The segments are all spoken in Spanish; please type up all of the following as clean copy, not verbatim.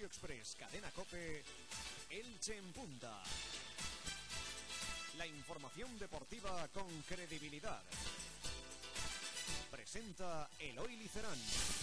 Express, Cadena COPE, Elche en Punta. La información deportiva con credibilidad. Presenta Eloy Licerán.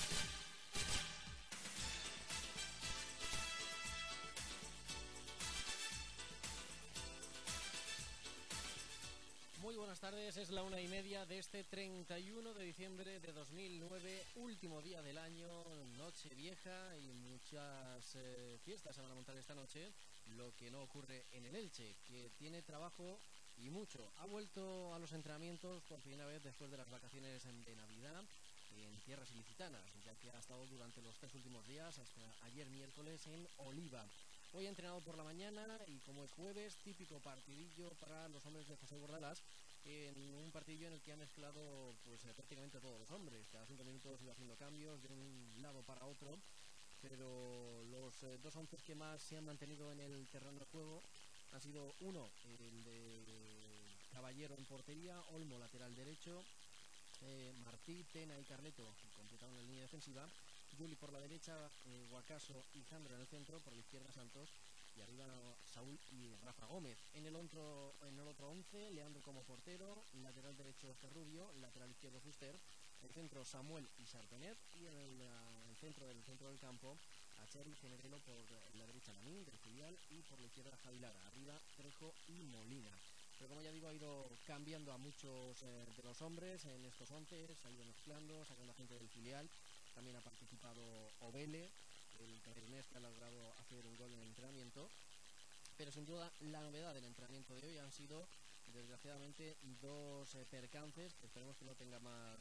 Muy buenas tardes, es la 1:30 de este 31 de diciembre de 2009, último día del año, noche vieja y muchas fiestas se van a montar esta noche, lo que no ocurre en el Elche, que tiene trabajo y mucho. Ha vuelto a los entrenamientos por primera vez después de las vacaciones de Navidad en tierras ilicitanas, ya que ha estado durante los 3 últimos días, hasta ayer miércoles, en Oliva. Hoy ha entrenado por la mañana y como es jueves, típico partidillo para los hombres de José Bordalás, en un partidillo en el que ha mezclado pues prácticamente todos los hombres. Cada 5 minutos iba haciendo cambios de un lado para otro, pero los dos hombres que más se han mantenido en el terreno de juego han sido uno, el de Caballero en portería, Olmo lateral derecho, Martí, Tena y Carleto completaron la línea defensiva, Juli por la derecha, Guacaso y Jandro en el centro, por la izquierda Santos y arriba Saúl y Rafa Gómez. En el otro 11, Leandro como portero, lateral derecho Cerrubio, lateral izquierdo Fuster, en el centro Samuel y Sartenet y en el centro del campo Acheri, Generelo por la derecha Lamín del filial y por la izquierda Javi Lara, arriba Trejo y Molina. Pero como ya digo, ha ido cambiando a muchos de los hombres en estos 11, se ha ido mezclando, sacando a gente del filial. También ha participado Ovele, el camerunés que ha logrado hacer un gol en el entrenamiento. Pero sin duda la novedad del entrenamiento de hoy han sido, desgraciadamente, dos percances que esperemos que no tenga más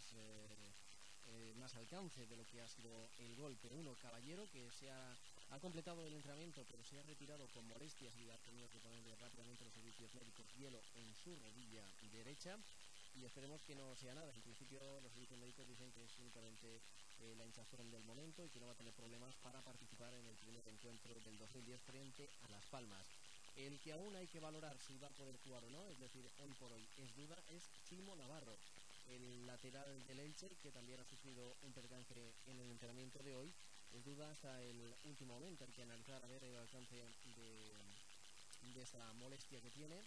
alcance de lo que ha sido el golpe. Uno, Caballero, que ha completado el entrenamiento pero se ha retirado con molestias y ha tenido que ponerle rápidamente los servicios médicos hielo en su rodilla derecha y esperemos que no sea nada. En principio los servicios médicos dicen que es únicamente la hinchazón del momento y que no va a tener problemas para participar en el primer encuentro del 2010 frente a Las Palmas. El que aún hay que valorar si va a poder jugar o no, es decir, hoy por hoy es duda, es Chimo Navarro, el lateral del Elche, que también ha sufrido un percance en el entrenamiento de hoy. Es duda hasta el último momento, hay que analizar a ver el alcance de esa molestia que tiene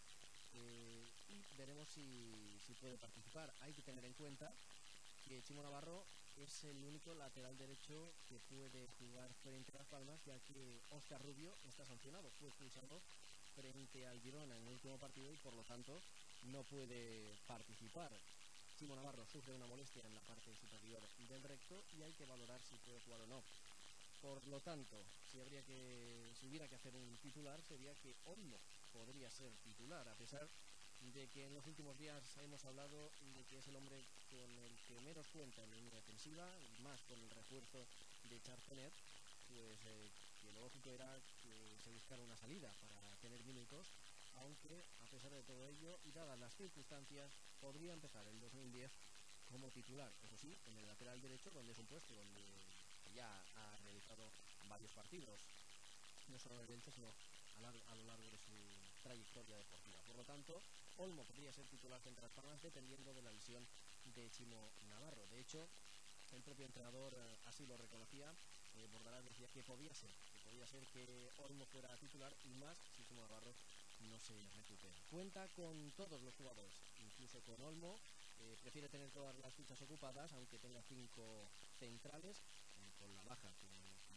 y veremos si puede participar. Hay que tener en cuenta que Chimo Navarro es el único lateral derecho que puede jugar frente a Las Palmas, ya que Óscar Rubio está sancionado, fue expulsado frente al Girona en el último partido y por lo tanto no puede participar. Chimo Navarro sufre una molestia en la parte superior del recto y hay que valorar si puede jugar o no. Por lo tanto, si hubiera que hacer un titular, sería que Olmo podría ser titular, a pesar de que en los últimos días hemos hablado de que es el hombre con el que menos cuenta en la línea defensiva, más con el refuerzo de Chartenet, pues que lo lógico era que se buscara una salida para tener minutos, aunque a pesar de todo ello y dadas las circunstancias podría empezar el 2010 como titular, eso sí, en el lateral derecho, donde es un puesto donde ya ha realizado varios partidos, no solo en el Elche, sino a lo largo de su trayectoria deportiva. Por lo tanto, Olmo podría ser titular frente a Las Palmas dependiendo de la lesión de Chimo Navarro. De hecho, el propio entrenador así lo reconocía. Bordalás decía que podía ser que Olmo fuera titular y más si Chimo Navarro no se recupera. Cuenta con todos los jugadores, incluso con Olmo. Prefiere tener todas las fichas ocupadas, aunque tenga 5 centrales, con la baja que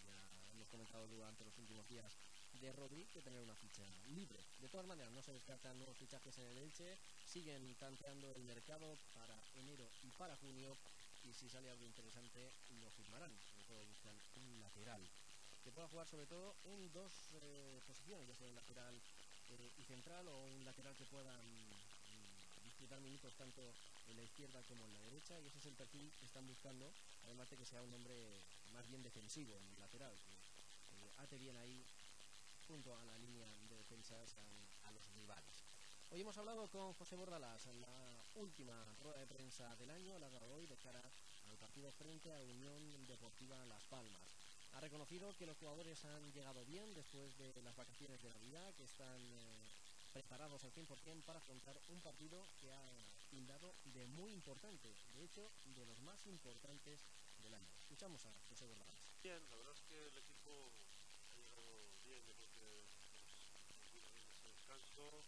ya hemos comentado durante los últimos días de Rodri, que tener una ficha libre. De todas maneras, no se descartan nuevos fichajes en el Elche, siguen tanteando el mercado para enero y para junio, y si sale algo interesante lo firmarán. Sobre todo buscan un lateral que pueda jugar sobre todo en dos posiciones, ya sea un lateral y central o un lateral que pueda disputar minutos tanto en la izquierda como en la derecha, y ese es el perfil que están buscando, además de que sea un hombre más bien defensivo en el lateral, que ate bien ahí junto a la línea de defensas a los rivales. Hoy hemos hablado con José Bordalás en la última rueda de prensa del año, la de hoy, de cara al partido frente a Unión Deportiva Las Palmas. Ha reconocido que los jugadores han llegado bien después de las vacaciones de Navidad, que están preparados al 100% para afrontar un partido que ha tildado de muy importante, de hecho, de los más importantes del año. Escuchamos a José Bordalás. Bien, la verdad es que el equipo ha llegado bien, yo creo que nos vino bien ese descanso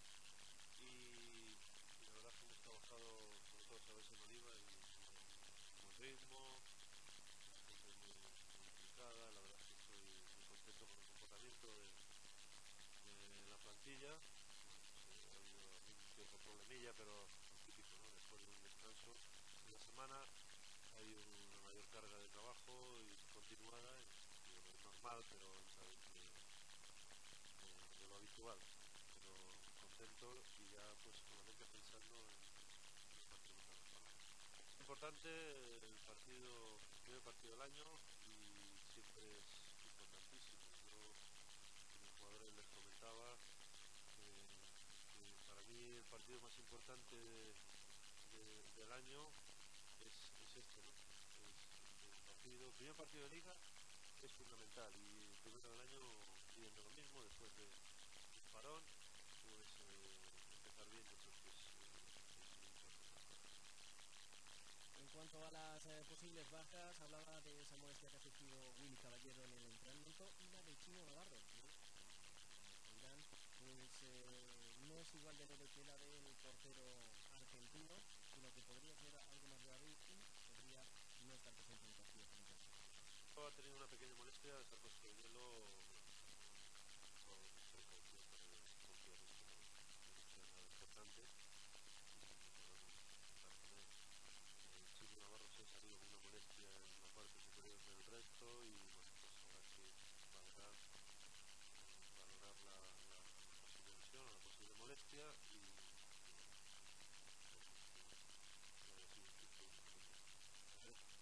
y la verdad es que hemos trabajado, como todos sabéis, en Oliva y con ritmo, gente muy implicada. La verdad es que estoy muy contento con el comportamiento de la plantilla. Ha habido algún que otro problemilla, pero lo típico, ¿no? Después de un descanso de la semana hay una mayor carga de trabajo y continuada, y bueno, es normal, pero sabéis que de lo habitual, pero contento y ya pues con la mente pensando en el partido contra Las Palmas. Es importante el partido, el primer partido del año, y siempre es importantísimo. Yo a mis jugadores les comentaba que para mí el partido más importante del año es este, ¿no? El primer partido de liga es fundamental, y el primero del año pidiendo lo mismo después de un parón, pues empezar bien yo creo que es muy importante. En cuanto a las posibles bajas, hablaba de esa molestia que ha sufrido Willy Caballero en el entrenamiento y la de Chino Navarro, que Irán pues no es igual de leve que la del portero argentino, sino que podría ser algo más grave y podría no estar presente en el partido frente a España. Ha tenido una pequeña molestia, se ha puesto el hielo con precaución para que confiamos que no sea nada importante y podamos estar con él. El Chino Navarro se ha salido con una molestia en la parte superior del recto y bueno, pues habrá que valorar la posible lesión o la posible molestia y bueno, esperemos que haya sido un susto y no sea grave.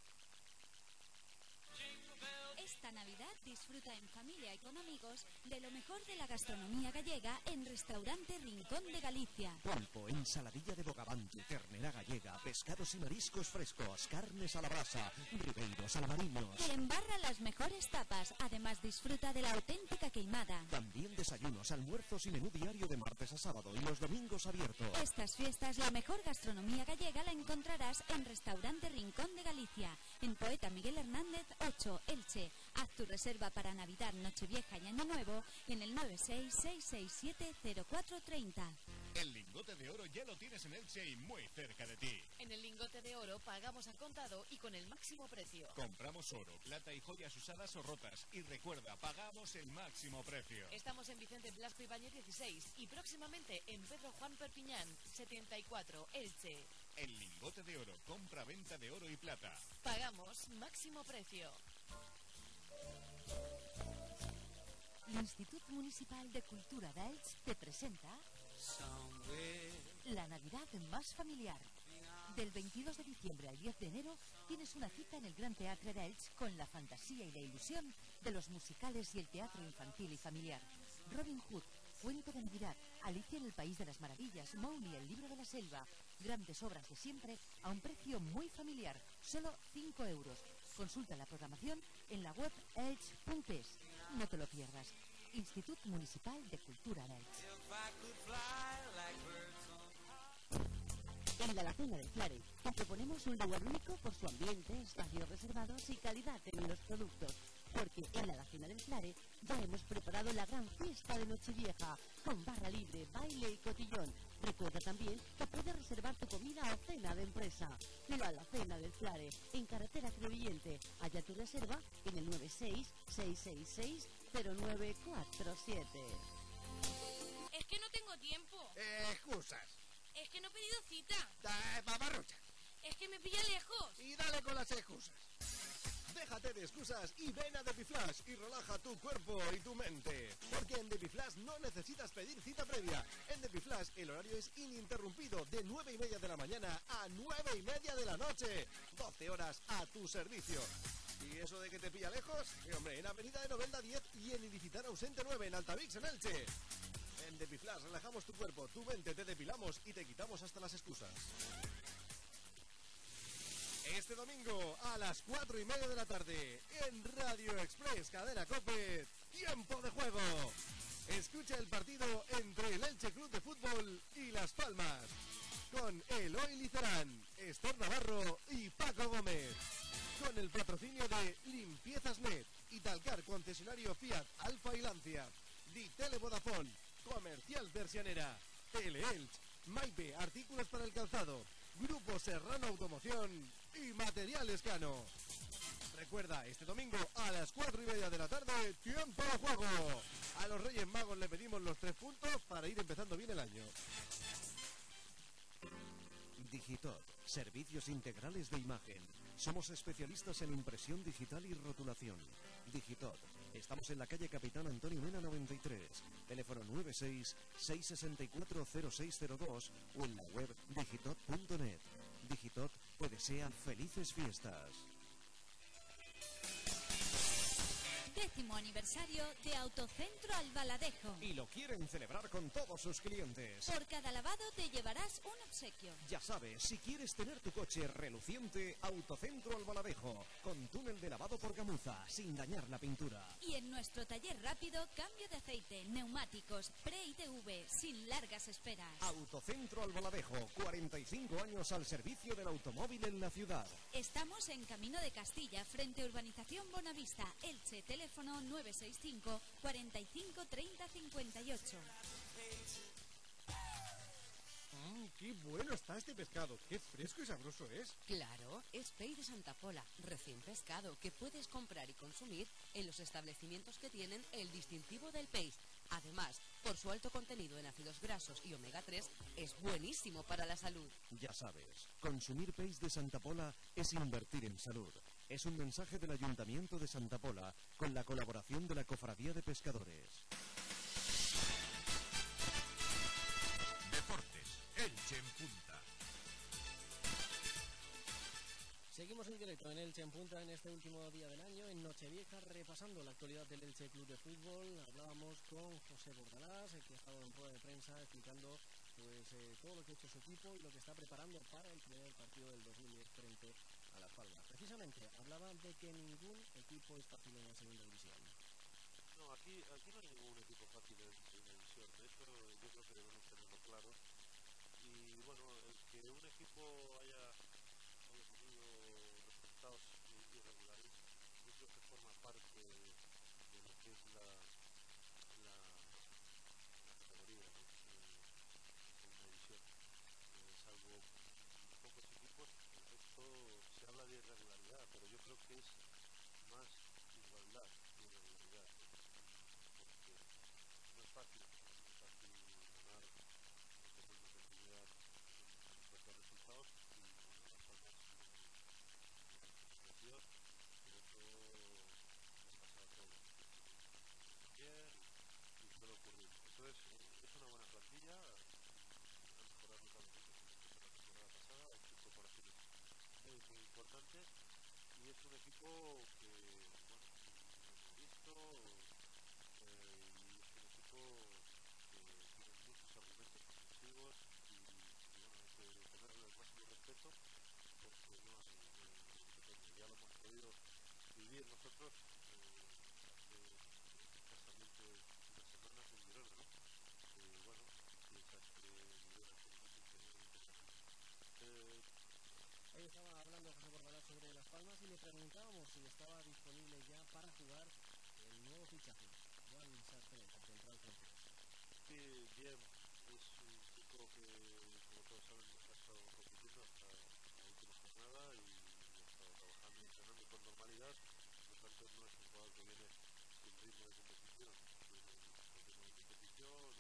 Esta Navidad disfruta en familia y con amigos de lo mejor de la gastronomía gallega en Restaurante Rincón de Galicia. Pulpo, ensaladilla de bogavante, ternera gallega, pescados y mariscos frescos, carnes a la brasa, ribeiros alamariños. Y embarra las mejores tapas. Además disfruta de la auténtica queimada. También desayunos, almuerzos y menú diario de martes a sábado y los domingos abiertos. Estas fiestas la mejor gastronomía gallega la encontrarás en Restaurante Rincón de Galicia, en Poeta Miguel Hernández 8, Elche. Haz tu reserva para Navidad, Nochevieja y Año Nuevo en el 966670430. El lingote de oro ya lo tienes en Elche y muy cerca de ti. En el lingote de oro pagamos a contado y con el máximo precio. Compramos oro, plata y joyas usadas o rotas. Y recuerda, pagamos el máximo precio. Estamos en Vicente Blasco Ibáñez 16 y próximamente en Pedro Juan Perpiñán 74, Elche. El lingote de oro, compra-venta de oro y plata. Pagamos máximo precio. L'Institut Municipal de Cultura d'Elx te presenta la Navidad más familiar. Del 22 de diciembre al 10 de enero tienes una cita en el Gran Teatre d'Elx con la fantasía y la ilusión de los musicales y el teatro infantil y familiar. Robin Hood, Cuento de Navidad, Alicia en el País de las Maravillas, Mowgli, el Libro de la Selva, grandes obras de siempre a un precio muy familiar, solo 5 euros. Consulta la programación en la web elx.es. No te lo pierdas. Institut Municipal de Cultura de Elx. En la Alacena del Flare te proponemos un lugar único por su ambiente, espacios reservados y calidad en los productos. Porque en la Alacena del Flare ya hemos preparado la gran fiesta de Nochevieja, con barra libre, baile y cotillón. Recuerda también que puedes reservar tu comida o cena de empresa. La Alacena del Flare, en carretera Crevillente. Halla tu reserva en el 966660947. Es que no tengo tiempo. Excusas. Es que no he pedido cita. Paparrucha. Es que me pilla lejos. Y dale con las excusas. Déjate de excusas y ven a Depiflash y relaja tu cuerpo y tu mente. Porque en Depiflash no necesitas pedir cita previa. En Depiflash el horario es ininterrumpido de 9:30 de la mañana a 9:30 de la noche. 12 horas a tu servicio. ¿Y eso de que te pilla lejos? Hombre, en Avenida de Novelda 10 y en Ilicitán Ausente 9 en Altavix, en Elche. En Depiflash relajamos tu cuerpo, tu mente, te depilamos y te quitamos hasta las excusas. Este domingo a las 4:30 de la tarde en Radio Express Cadena COPE, Tiempo de Juego. Escucha el partido entre el Elche Club de Fútbol y Las Palmas con Eloy Licerán, Esther Navarro y Paco Gómez, con el patrocinio de Limpiezas Net, Italcar, concesionario Fiat, Alfa y Lancia. Ditele Vodafone, Comercial Persianera. Teleelch, Maipe, artículos para el calzado. Grupo Serrano Automoción y Materiales Cano. Recuerda, este domingo a las 4:30 de la tarde, tiempo de juego. A los Reyes Magos le pedimos los 3 puntos para ir empezando bien el año. Digitot, servicios integrales de imagen. Somos especialistas en impresión digital y rotulación. Digitot, estamos en la calle Capitán Antonio Mena 93, teléfono 96-664-0602 o en la web digitot.net. Digitot te desea felices fiestas. 10º aniversario de Autocentro Albaladejo. Y lo quieren celebrar con todos sus clientes. Por cada lavado te llevarás un obsequio. Ya sabes, si quieres tener tu coche reluciente, Autocentro Albaladejo, con túnel de lavado por gamuza, sin dañar la pintura. Y en nuestro taller rápido, cambio de aceite, neumáticos, pre-ITV, sin largas esperas. Autocentro Albaladejo, 45 años al servicio del automóvil en la ciudad. Estamos en Camino de Castilla, frente a Urbanización Bonavista, Elche, teléfono 965 45 30 58. ¡Qué bueno está este pescado! ¡Qué fresco y sabroso es! Claro, es pez de Santa Pola, recién pescado, que puedes comprar y consumir en los establecimientos que tienen el distintivo del pez. Además, por su alto contenido en ácidos grasos y omega 3, es buenísimo para la salud. Ya sabes, consumir peix de Santa Pola es invertir en salud. Es un mensaje del Ayuntamiento de Santa Pola con la colaboración de la Cofradía de Pescadores. Deportes, Elche en punta. Seguimos en directo en Elche en punta en este último día del año, en Nochevieja, repasando la actualidad del Elche Club de Fútbol. Hablábamos con José Bordalás, que ha estado en rueda de prensa explicando todo lo que ha hecho su equipo y lo que está preparando para el primer partido del 2010 frente a Las Palmas. Precisamente hablaba de que ningún equipo es fácil en la segunda división. No, aquí no hay ningún equipo fácil en segunda división. Eso yo creo que debemos tenerlo claro. Y bueno, el que un equipo haya tenido resultados irregulares, yo creo que forma parte de lo que es la categoría, ¿no? Segunda división. Salvo pocos equipos, el resto se habla de irregularidad, pero yo creo que es más igualdad que irregularidad, porque no es fácil ganar o tener una continuidad en cuanto a resultados y bueno, Las Palmas creció, pero eso nos pasa a todos también y suele ocurrir. Entonces es una buena plantilla, ha mejorado notablemente con respecto a la temporada pasada, ha hecho incorporaciones muy importantes y es un equipo que bueno, lo hemos visto y es un equipo que tiene muchos argumentos ofensivos y bueno, hay que tenerle el máximo respeto porque no hay competencia. Ya lo hemos podido vivir nosotros hace escasamente unas semanas en Girona, ¿no? Bueno, piensas que Girona tenemos inferiormente Hoy estaba hablando José Bordalás sobre Las Palmas y le preguntábamos si estaba disponible ya para jugar el nuevo fichaje, Joan Sastre, el central francés. Sí, bien, es un chico que, como todos saben, ha estado compitiendo hasta la última jornada y ha estado trabajando y entrenando con normalidad, por lo tanto no es un jugador que viene sin ritmo de competición, viene con ritmo de competición,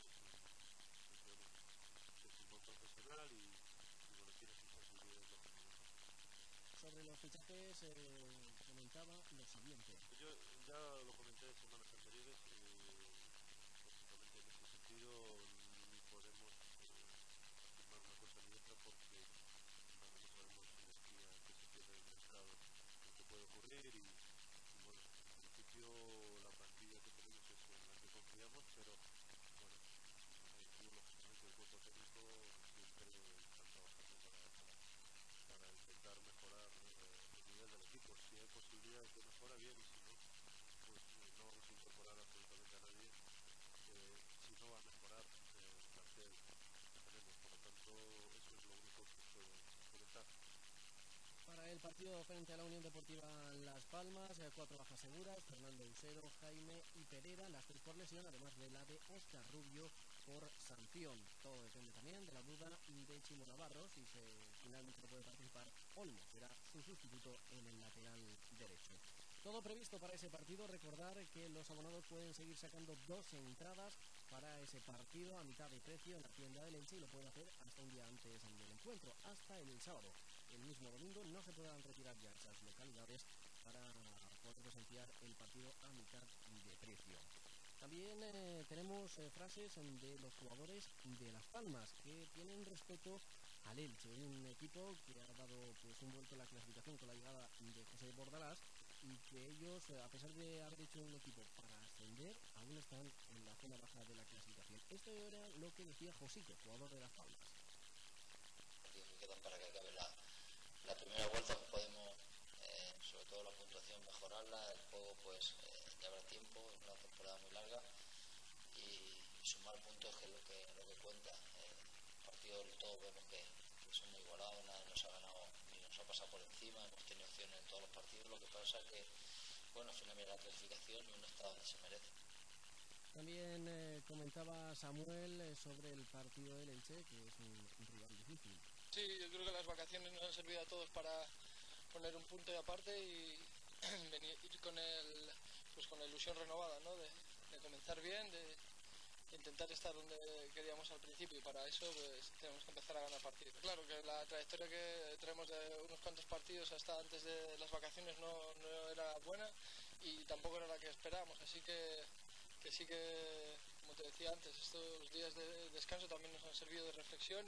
es un buen profesional y bueno, tiene sus posibilidades lógicamente. Sobre los fichajes comentaba lo siguiente. Yo ya lo comenté semanas anteriores, lógicamente en ese sentido ni podemos afirmar una cosa ni otra porque no sabemos el día que se cierre el mercado lo que puede ocurrir y bueno, en principio la plantilla que tenemos es en la que confiamos, pero bueno, el club lógicamente el cuerpo técnico siempre están trabajando para intentar mejorar el nivel del equipo. Si hay posibilidades de mejora, bien, y si no, pues no vamos a incorporar absolutamente a nadie si no va a mejorar el plantel que tenemos. Por lo tanto, eso es lo único que puedo comentar. Para el el partido frente a la Unión Deportiva Las Palmas, 4 bajas seguras, Fernando Usero, Jaime y Pereira, las 3 por lesión, además de la de Óscar Rubio por sanción. Todo depende también de la duda de Chimo Navarro, si finalmente no puede participar Olmo, será su sustituto en el lateral derecho. Todo previsto para ese partido. Recordar que los abonados pueden seguir sacando 2 entradas para ese partido a mitad de precio en la tienda del Elche, y lo pueden hacer hasta un día antes del encuentro, hasta el sábado. El mismo domingo no se podrán retirar ya esas localidades para poder presenciar el partido a mitad de precio. También tenemos frases de los jugadores de Las Palmas que tienen respeto al Elche, un equipo que ha dado pues un vuelco en la clasificación con la llegada de José Bordalás, y que ellos, a pesar de haber hecho un equipo para ascender, aún están en la zona baja de la clasificación. Esto era lo que decía Josique, jugador de Las Palmas. Que quedan para que acabe la primera vuelta, podemos, sobre todo la puntuación, mejorarla. El juego pues ya habrá tiempo, es una temporada muy larga, y sumar puntos, que es lo que cuenta. El partido todos vemos que son muy igualados, nadie nos ha ganado ni nos ha pasado por encima, hemos tenido opciones en todos los partidos. Lo que pasa es que, bueno, finalmente la clasificación y uno está donde se merece. También comentaba Samuel sobre el partido del Elche, que es un rival difícil. Sí, yo creo que las vacaciones nos han servido a todos para poner un punto de aparte y venir con la ilusión renovada, ¿no? De comenzar bien, de intentar estar donde queríamos al principio, y para eso pues tenemos que empezar a ganar partidos. Claro que la trayectoria que traemos de unos cuantos partidos hasta antes de las vacaciones no era buena, y tampoco era la que esperábamos, así que sí que, como te decía antes, estos días de descanso también nos han servido de reflexión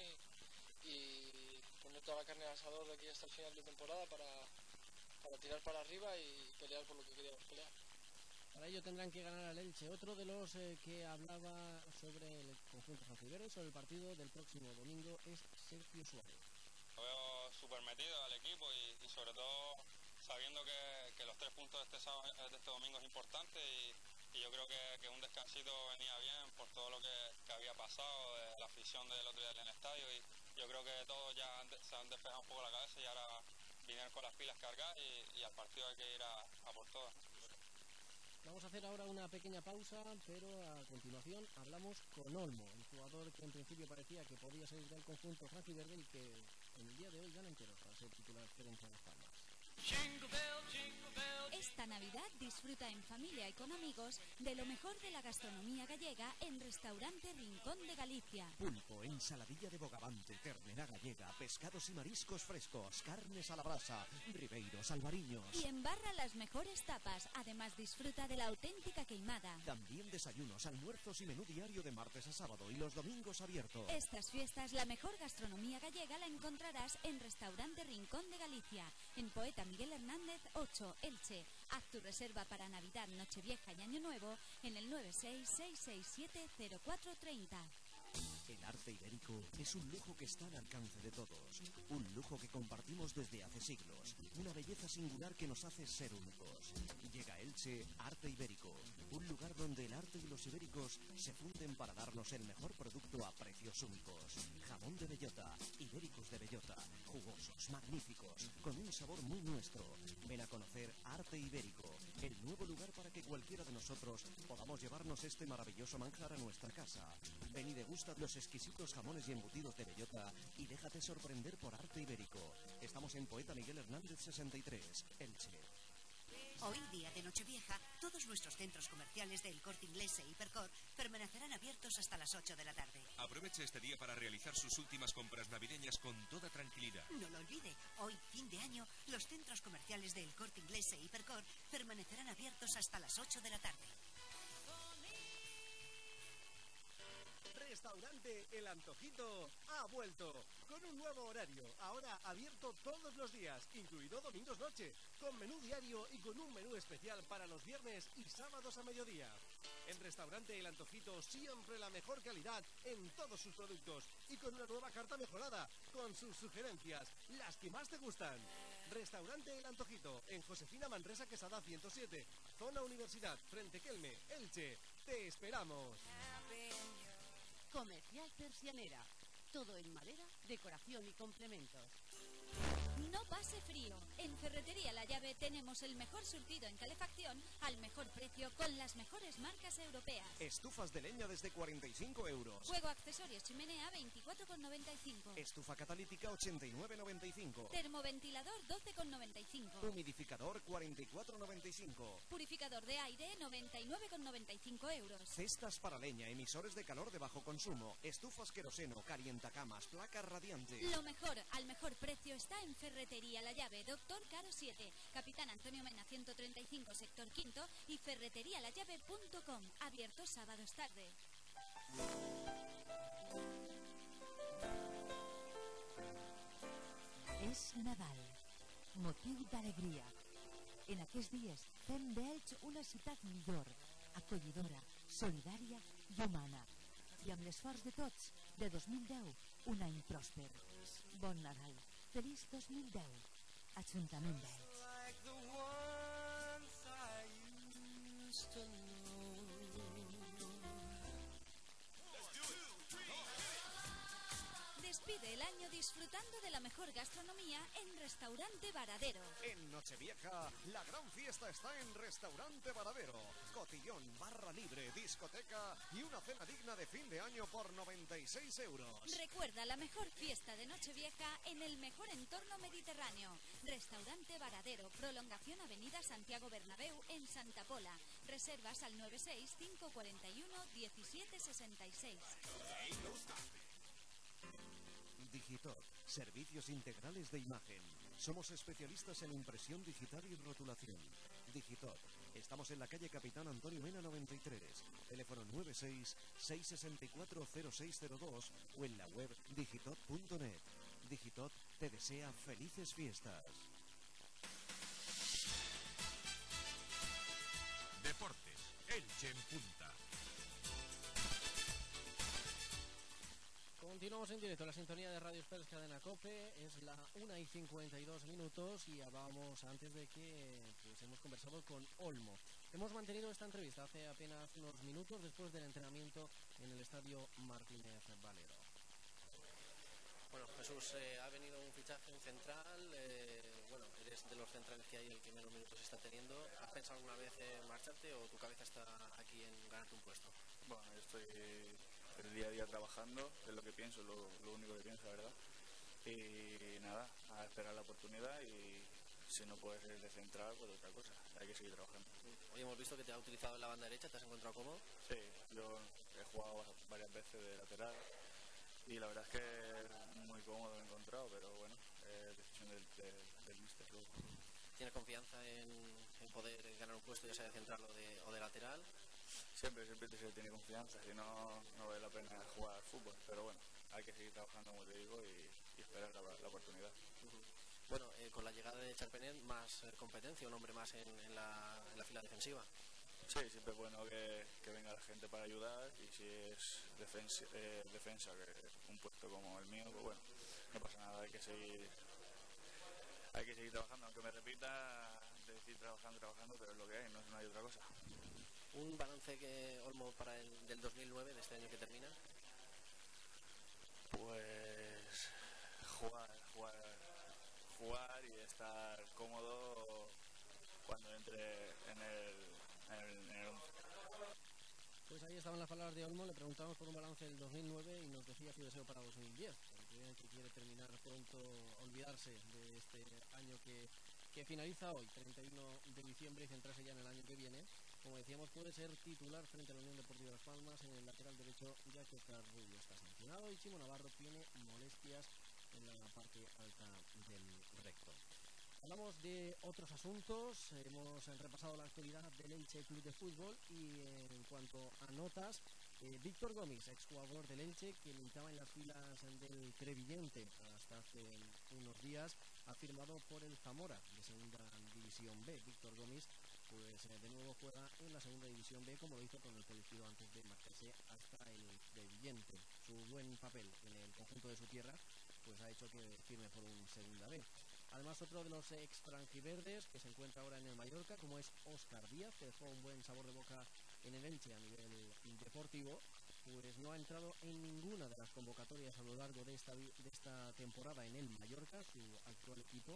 y poner toda la carne al asador de aquí hasta el final de temporada para tirar para arriba y pelear por lo que queríamos pelear. Para ello tendrán que ganar al Elche. Otro de los que hablaba sobre el conjunto rojiverde, sobre el partido del próximo domingo, es Sergio Suárez. Lo veo súper metido al equipo y sobre todo sabiendo que los 3 puntos de este domingo es importante, y yo creo que un descansito venía bien por todo lo que había pasado, de la afición del otro día en el estadio, y yo creo que todos ya se han despejado un poco la cabeza y ahora vinieron con las pilas cargadas y al partido hay que ir a por todas. Vamos a hacer ahora una pequeña pausa, pero a continuación hablamos con Olmo, el jugador que en principio parecía que podía salir del conjunto franjiverde y que en el día de hoy gana enteros para ser titular frente a Las Palmas. Esta Navidad disfruta en familia y con amigos de lo mejor de la gastronomía gallega en Restaurante Rincón de Galicia. Pulpo, ensaladilla de bogavante, ternera gallega, pescados y mariscos frescos, carnes a la brasa, ribeiros, albariños. Y embarra las mejores tapas. Además disfruta de la auténtica queimada. También desayunos, almuerzos y menú diario de martes a sábado y los domingos abiertos. Estas fiestas, la mejor gastronomía gallega la encontrarás en Restaurante Rincón de Galicia, en Poeta Miguel Hernández 8, Elche. Haz tu reserva para Navidad, Nochevieja y Año Nuevo en el 966670430. El arte ibérico es un lujo que está al alcance de todos, un lujo que compartimos desde hace siglos, una belleza singular que nos hace ser únicos. Llega a Elche Arte Ibérico, un lugar donde el arte y los ibéricos se funden para darnos el mejor producto a precios únicos. Jamón de bellota, ibéricos de bellota, jugosos, magníficos, con un sabor muy nuestro. Ven a conocer Arte Ibérico, el nuevo lugar para que cualquiera de nosotros podamos llevarnos este maravilloso manjar a nuestra casa. Ven y degusta los exquisitos jamones y embutidos de bellota y déjate sorprender por Arte Ibérico. Estamos en Poeta Miguel Hernández 63, Elche. Hoy, día de Nochevieja, todos nuestros centros comerciales del Corte Inglés e Hipercor permanecerán abiertos hasta las 8 de la tarde. Aproveche este día para realizar sus últimas compras navideñas con toda tranquilidad. No lo olvide, hoy, fin de año, los centros comerciales del Corte Inglés e Hipercor permanecerán abiertos hasta las 8 de la tarde. Restaurante El Antojito ha vuelto con un nuevo horario, ahora abierto todos los días, incluido domingos noche, con menú diario y con un menú especial para los viernes y sábados a mediodía. En Restaurante El Antojito siempre la mejor calidad en todos sus productos y con una nueva carta mejorada, con sus sugerencias, las que más te gustan. Restaurante El Antojito, en Josefina Manresa Quesada 107, Zona Universidad, frente Kelme, Elche. ¡Te esperamos! Comercial Persianera. Todo en madera, decoración y complementos. No pase frío. En Llave tenemos el mejor surtido en calefacción al mejor precio con las mejores marcas europeas. Estufas de leña desde 45 euros. Juego accesorios chimenea 24,95. Estufa catalítica 89,95. Termoventilador 12,95. Humidificador 44,95. Purificador de aire 99,95 euros. Cestas para leña, emisores de calor de bajo consumo, estufas queroseno, calientacamas, placas radiantes. Lo mejor, al mejor precio está en Ferretería La Llave, Doctor Caro 7, Capitán Antonio Mena 135, sector quinto y ferreterialallave.com, abiertos sábados tarde. És Nadal, motiu d'alegria. En aquests dies fem d'Elx una ciutat millor, acollidora, solidària i humana. I amb l'esforç de tots, de 2010, un any pròsper. Bon Nadal. Feliç 2010. Ajuntament d'Elx. Despide el año disfrutando de la mejor gastronomía en Restaurante Varadero. En Nochevieja, la gran fiesta está en Restaurante Varadero. Cotillón, barra libre, discoteca y una cena digna de fin de año por 96 euros. Recuerda la mejor fiesta de Nochevieja en el mejor entorno mediterráneo. Restaurante Varadero, prolongación Avenida Santiago Bernabéu en Santa Pola. Reservas al 96 541 1766. Digitot, servicios integrales de imagen. Somos especialistas en impresión digital y rotulación. Digitot, estamos en la calle Capitán Antonio Mena 93, teléfono 96-664-0602 o en la web digitot.net. Digitot te desea felices fiestas. Deportes, Elche en punta. Continuamos en directo, la sintonía de Radio Express Cadena COPE, es la 1:52 y hablábamos antes de que hemos conversado con Olmo. Hemos mantenido esta entrevista hace apenas unos minutos después del entrenamiento en el estadio Martínez Valero. Bueno, Jesús, ha venido un fichaje en central, bueno, eres de los centrales que hay el que menos minutos está teniendo. ¿Has pensado alguna vez en marcharte o tu cabeza está aquí en ganarte un puesto? Bueno, yo estoy el día a día trabajando, es lo que pienso, lo único que pienso, la verdad. Y nada, a esperar la oportunidad y si no puedes ser de central, pues otra cosa, hay que seguir trabajando. Hoy hemos visto que te ha utilizado en la banda derecha, ¿te has encontrado cómodo? Sí, yo he jugado varias veces de lateral y la verdad es que muy cómodo me he encontrado, pero bueno, decisión del míster. ¿Tienes confianza en poder ganar un puesto, ya sea de central o de lateral? Siempre se tiene confianza, si no, no vale la pena jugar al fútbol, pero bueno, hay que seguir trabajando, como te digo, y esperar la oportunidad. Bueno, con la llegada de Charpenet, más competencia, un hombre más en la fila defensiva. Sí, siempre es bueno que venga la gente para ayudar y si es defensa, que un puesto como el mío, pues bueno, no pasa nada, hay que seguir trabajando, aunque me repita, de decir trabajando, pero es lo que hay, no hay otra cosa. ¿Un balance que Olmo para el del 2009, de este año que termina? Pues jugar y estar cómodo cuando entre en el 11. Pues ahí estaban las palabras de Olmo, le preguntamos por un balance del 2009 y nos decía su deseo para 2010, que quiere terminar pronto, olvidarse de este año que finaliza hoy, 31 de diciembre, y centrarse ya en el año que viene. Como decíamos, puede ser titular frente a la Unión Deportiva Las Palmas en el lateral derecho, ya que Oscar Rubio está sancionado y Chimo Navarro tiene molestias en la parte alta del recto. Hablamos de otros asuntos, hemos repasado la actualidad del Elche Club de Fútbol y en cuanto a notas, Víctor Gomis, exjugador del Elche, que militaba en las filas del Crevillente hasta hace unos días, ha firmado por el Zamora de Segunda División B. Víctor Gomis, pues de nuevo juega en la Segunda División B, como lo hizo con el colectivo antes de marcharse hasta el Crevillente. Su buen papel en el conjunto de su tierra pues ha hecho que firme por un Segunda B. Además, otro de los ex-franjiverdes que se encuentra ahora en el Mallorca, como es Óscar Díaz, que dejó un buen sabor de boca en el Elche a nivel deportivo, pues no ha entrado en ninguna de las convocatorias a lo largo de esta temporada en el Mallorca, su actual equipo,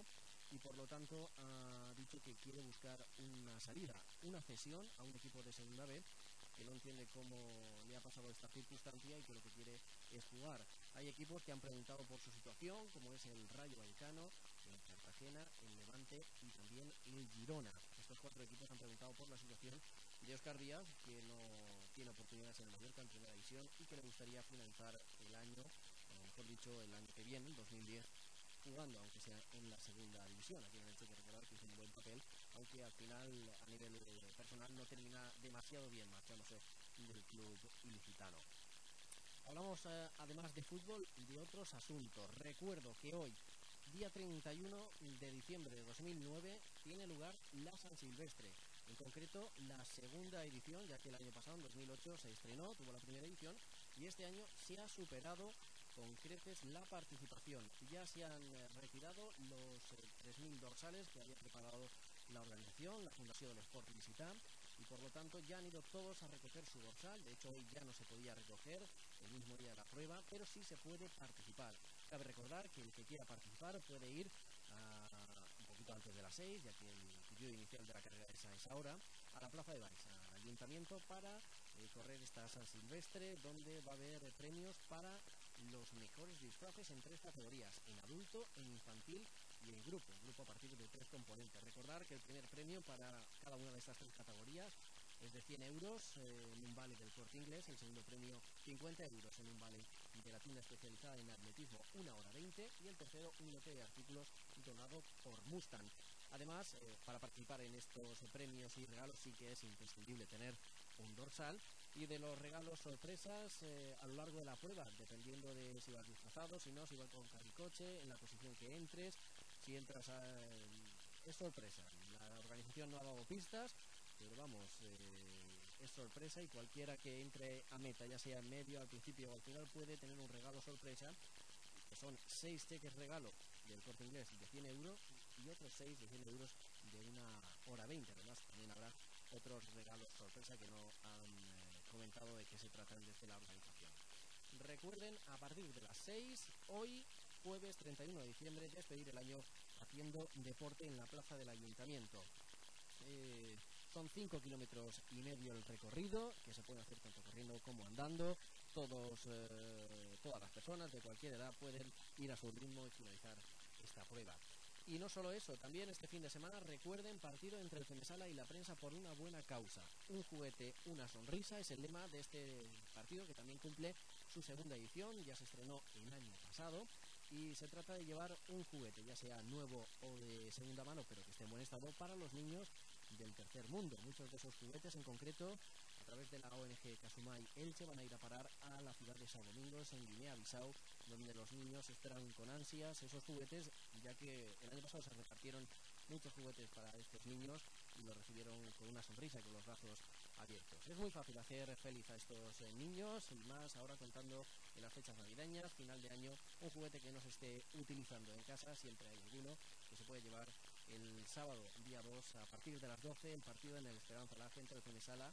y por lo tanto ha dicho que quiere buscar una salida, una cesión a un equipo de segunda B que no entiende cómo le ha pasado esta circunstancia y que lo que quiere es jugar. Hay equipos que han preguntado por su situación, como es el Rayo Vallecano, el Cartagena, el Levante y también el Girona. Estos 4 equipos han preguntado por la situación de Óscar Díaz, que no tiene oportunidades en el Mallorca en primera división y que le gustaría finalizar el año, o mejor dicho, el año que viene, el 2010, jugando, aunque sea en la segunda división. Aquí en el Elche hay que recordar que hizo un buen papel, aunque al final, a nivel personal, no termina demasiado bien marchándose del club ilicitano. Hablamos además de fútbol y de otros asuntos. Recuerdo que hoy, día 31 de diciembre de 2009, tiene lugar la San Silvestre. En concreto, la segunda edición, ya que el año pasado, en 2008, se estrenó, tuvo la primera edición, y este año se ha superado con creces la participación. Ya se han retirado los 3.000 dorsales que había preparado la organización, la Fundación del Esport Ilicità, y por lo tanto ya han ido todos a recoger su dorsal. De hecho, hoy ya no se podía recoger el mismo día de la prueba, pero sí se puede participar. Cabe recordar que el que quiera participar puede ir un poquito antes de las 6, ya que el pitido inicial de la carrera es a esa hora, a la Plaza de Baix, al Ayuntamiento, para correr esta San Silvestre, donde va a haber premios para los mejores disfraces en 3 categorías, en adulto, en infantil y en grupo a partir de 3 componentes. Recordar que el primer premio para cada una de estas 3 categorías es de 100 euros en un vale del Corte Inglés, el segundo premio 50 euros en un vale de la tienda especializada en atletismo 1 hora 20 y el tercero un lote de artículos donado por Mustang. Además, para participar en estos premios y regalos sí que es imprescindible tener un dorsal, y de los regalos sorpresas a lo largo de la prueba, dependiendo de si vas disfrazado, si no, si vas con carricoche, en la posición que entres, si entras es sorpresa. La organización no ha dado pistas, pero vamos, es sorpresa, y cualquiera que entre a meta, ya sea en medio, al principio o al final, puede tener un regalo sorpresa, que son 6 cheques regalo del Corte Inglés de 100 euros y otros 6 de 100 euros de 1 hora 20. Además, también habrá otros regalos sorpresa que no han comentado de qué se tratan desde la organización. Recuerden, a partir de las 6, hoy, jueves 31 de diciembre, despedir el año haciendo deporte en la plaza del Ayuntamiento. Son 5,5 kilómetros el recorrido, que se puede hacer tanto corriendo como andando. Todas las personas de cualquier edad pueden ir a su ritmo y finalizar esta prueba. Y no solo eso, también este fin de semana, recuerden, partido entre el Femesala y la Prensa por una buena causa. Un juguete, una sonrisa es el lema de este partido, que también cumple su segunda edición, ya se estrenó el año pasado, y se trata de llevar un juguete, ya sea nuevo o de segunda mano, pero que esté en buen estado, para los niños del tercer mundo. Muchos de esos juguetes, en concreto, a través de la ONG Kasumai Elche, van a ir a parar a la ciudad de São Domingos, en Guinea-Bissau, donde los niños esperan con ansias esos juguetes, ya que el año pasado se repartieron muchos juguetes para estos niños y los recibieron con una sonrisa y con los brazos abiertos. Es muy fácil hacer feliz a estos niños, y más ahora contando en las fechas navideñas, final de año. Un juguete que no se esté utilizando en casa, siempre hay alguno que se puede llevar. El sábado, día 2, a partir de las 12, el partido en el Esperanza Laje entre el Femesala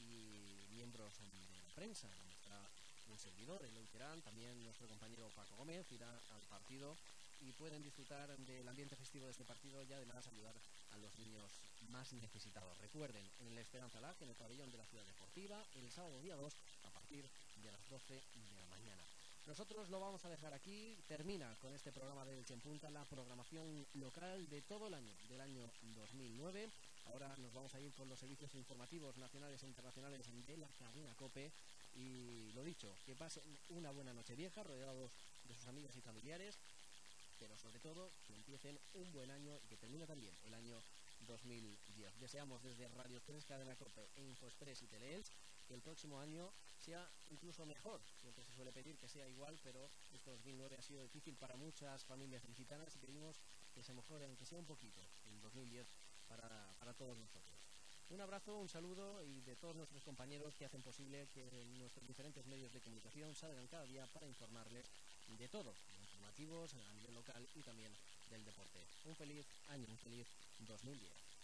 y miembros de la Prensa, donde estará un servidor, el Leuterán, también nuestro compañero Paco Gómez irá al partido, y pueden disfrutar del ambiente festivo de este partido y además ayudar a los niños más necesitados. Recuerden, en el Esperanza Laje, en el pabellón de la Ciudad Deportiva, el sábado día 2, a partir de las 12 de la mañana. Nosotros lo vamos a dejar aquí. Termina con este programa de Elche en Punta la programación local de todo el año, del año 2009. Ahora nos vamos a ir con los servicios informativos nacionales e internacionales de la cadena COPE. Y lo dicho, que pasen una buena Nochevieja rodeados de sus amigos y familiares, pero sobre todo que empiecen un buen año y que termine también el año 2010. Deseamos desde Radio 3, Cadena COPE e InfoExpress y Teleelch que el próximo año sea incluso mejor. Siempre se suele pedir que sea igual, pero este 2009 ha sido difícil para muchas familias ilicitanas y pedimos que se mejore, aunque sea un poquito, el 2010 para todos nosotros. Un abrazo, un saludo, y de todos nuestros compañeros que hacen posible que nuestros diferentes medios de comunicación salgan cada día para informarles de todo, de informativos a nivel local y también del deporte. Un feliz año, un feliz 2010.